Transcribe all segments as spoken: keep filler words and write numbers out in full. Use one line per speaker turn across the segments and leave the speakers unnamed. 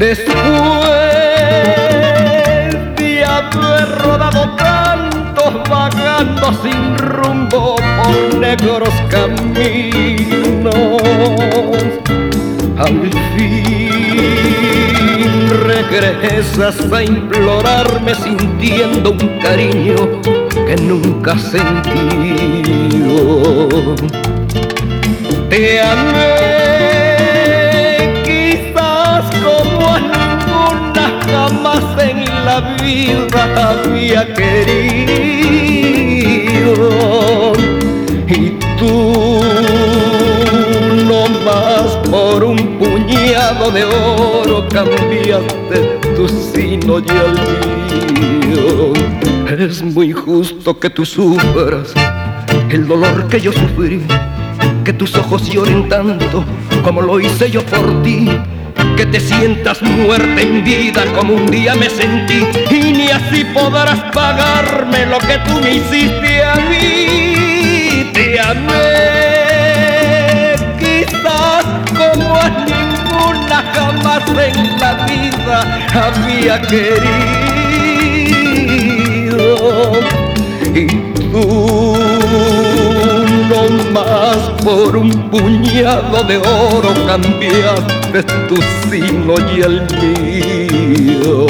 Después de haber rodado tantos vagando sin rumbo por negros caminos, al fin regresas a implorarme sintiendo un cariño que nunca has sentido. Te amé quizás como a ninguna jamás en la vida había querido, y tú no más por un puñado de oro cambiaste tu sino y el mío. Es muy justo que tú sufras el dolor que yo sufrí, que tus ojos lloren tanto como lo hice yo por ti, que te sientas muerta en vida como un día me sentí, y ni así podrás pagarme lo que tú me hiciste a mí. Te amé quizás como a ninguna jamás en la vida había querido, y tú no más por un puñado de oro cambiaste tu sino y el mío.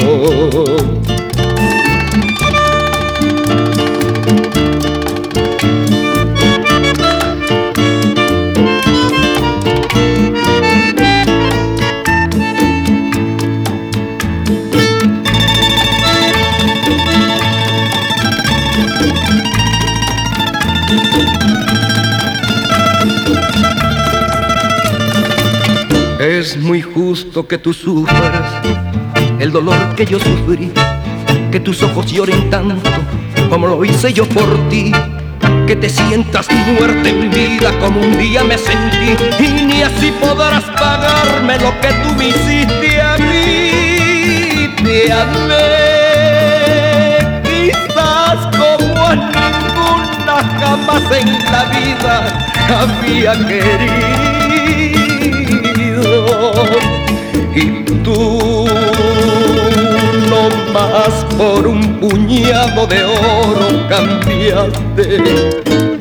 Es muy justo que tú sufras el dolor que yo sufrí, que tus ojos lloren tanto como lo hice yo por ti, que te sientas muerta en vida como un día me sentí, y ni así podrás pagarme lo que tú me hiciste a mí. Te amé quizás como a ninguna jamás en la vida había querido, y tú no más por un puñado de oro cambiaste